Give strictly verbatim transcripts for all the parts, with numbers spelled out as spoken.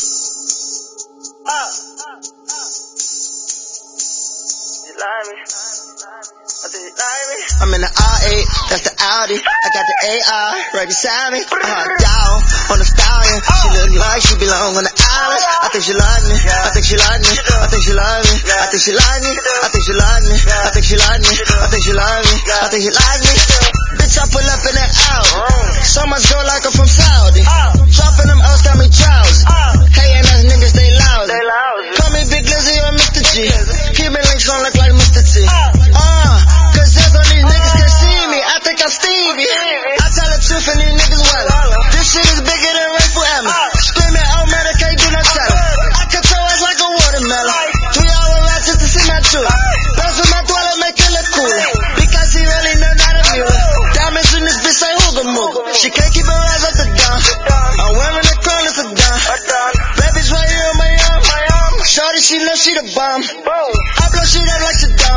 Uh, you like me? I think you like me. I'm in the R eight, that's the Audi. I got the A R right beside me. Uh, down on the stallion. She look like she belong on the island. I think she like me. I think she like me. I think she like me. I think she like me. I think she like me. I think she like me. I think she like me. I think she like me. Bitch, I pull up in that Audi. So much girl like her from Saudi. Dropping them L's got me drowsy. Hating ass niggas, they lousy. Call me Big Lizzy or Mister G. Keep me links gon' look like Mister T. Uh, cause there's all these niggas can see me. I think I'm Stevie. I tell the truth and these niggas well. This shit is bigger than Rayful Emma. Screaming, oh man, I can't do no telling. I control us like a watermelon. Three hour rap just to see my truth. Bounce with my toilet, make it look cooler. Because he really know not a mule. Diamonds in this bitch ain't hooga mooga. She can't keep her eyes off the dawn. I'm wearing a crown, it's a dawn. Baby's right here on my arm. Shorty, she know she the bomb. I blow shit up like Saddam.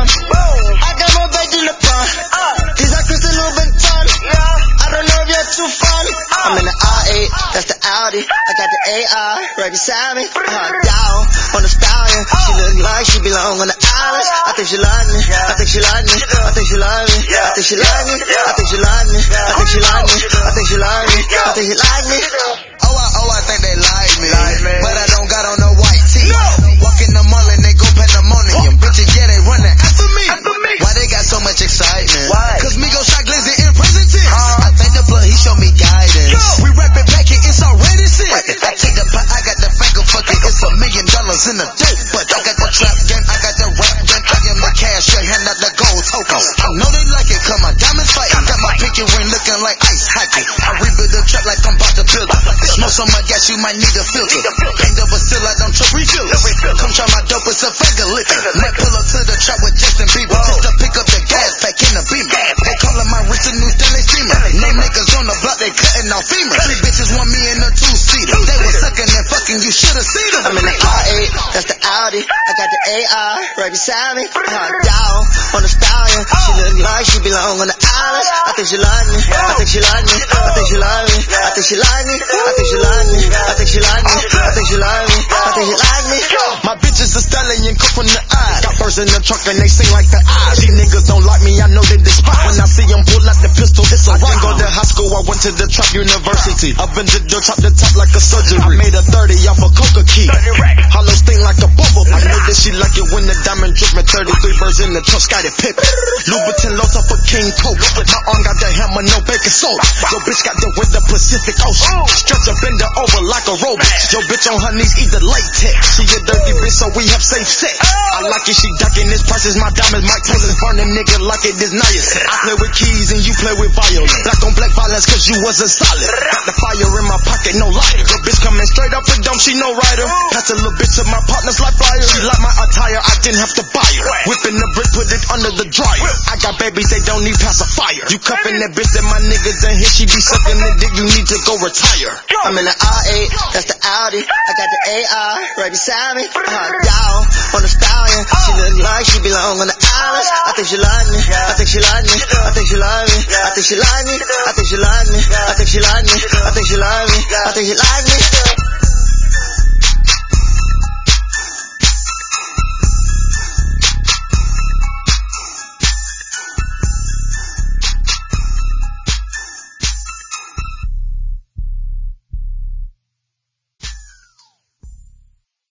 I got more bait than the pond. These are Chris a little bit fun. I don't know if you're too fun. I'm in the R eight, that's the Audi. I got the A R right beside me. Uh, down on the stallion. She look like she belong on the island. I think she like me. I think she like me. I think she like me. I think she like me. I think she like me. I think she like me. I think she like me. I think she like me. Oh, I, oh, I think they like me, but I don't got on no white tee. Walk in the mall and they go pandemonium. Bitches, yeah, they running after me. Why they got so much excitement? Cause me go shot glizzy in present tense. I think the blood, he showed me guidance. We rap it back and it's already sin. I take the pot, I got the finger, fuck it, it's a million dollars in the dope. But I got the trap game, I got the rap game, I am the cash, yeah, hand out the gold tokens. I know they like it, cause my diamonds fighting. Got my pinky ring looking like ice hockey. I rebuild the trap like I'm about to build it. Smoke so much gas, you might need a filter. Ain't double still, I don't trust refillers. Come try my dope, it's a finger liquor. Might pull up to the trap with Justin Bieber. Just to pick up the gas pack in the beamer. They callin' my wrist a new Stanley steamer. Name niggas on the block, they cutting off femurs. Three bitches want me in a two-seater. They was sucking and fucking, you should've seen them. I'm in the R eight, that's the Audi. I got the A R right beside me. Uh, down on the stallion. She look like she belong on the island. I think she like me. I think she like me. I think she like me. I think she like me. I think she like me. I think she like me. I think she like me. I think she like me. My bitches a stallion, cook from the eye. Got birds in the trunk and they sing like the eyes. These niggas don't like me, I know they despise. When I see them pull out the pistol, it's a rock. I go to high school, I went to the trap university. I've been to the top, the top like a surgery. I made a thirty off a coca key. Hollow sting like a bubble. I know that she like it when the diamond drippin'. thirty-three birds in the trunk, Scottie Pippen. Louboutin lost off a king coat. My arm got the hammer, no bacon soda. Yo bitch got the with the Pacific Ocean. Stretch up, bend her over like a robot. Yo bitch on her knees, eat the latex. She a dirty bitch, so we have safe sex. I like it, she ducking this prices. My diamonds, Mike Tyson, burn them nigga like it is niacin. I play with keys and you play with violence. Black on black violence, cause you wasn't solid. Got the fire in my pocket, no lighter. Your bitch coming straight up the dome, she no rider. Pass a little bitch to my partners like flyers. She like my attire, I didn't have to buy her. Whipping the brick, put it under the dryer. I got babies, they don't need pacifier. You cuffing that bitch that my niggas ain't here, she be sucking the dick, you need to go retire. I'm in the R eight, that's the Audi. I got the A R right beside me. Uh, down on the stallion. She look like she belong on the island. I think she like me. I think she like me. I think she like me. I think she like me. I think she like me. I think she like me. I think she like me. I think she like me.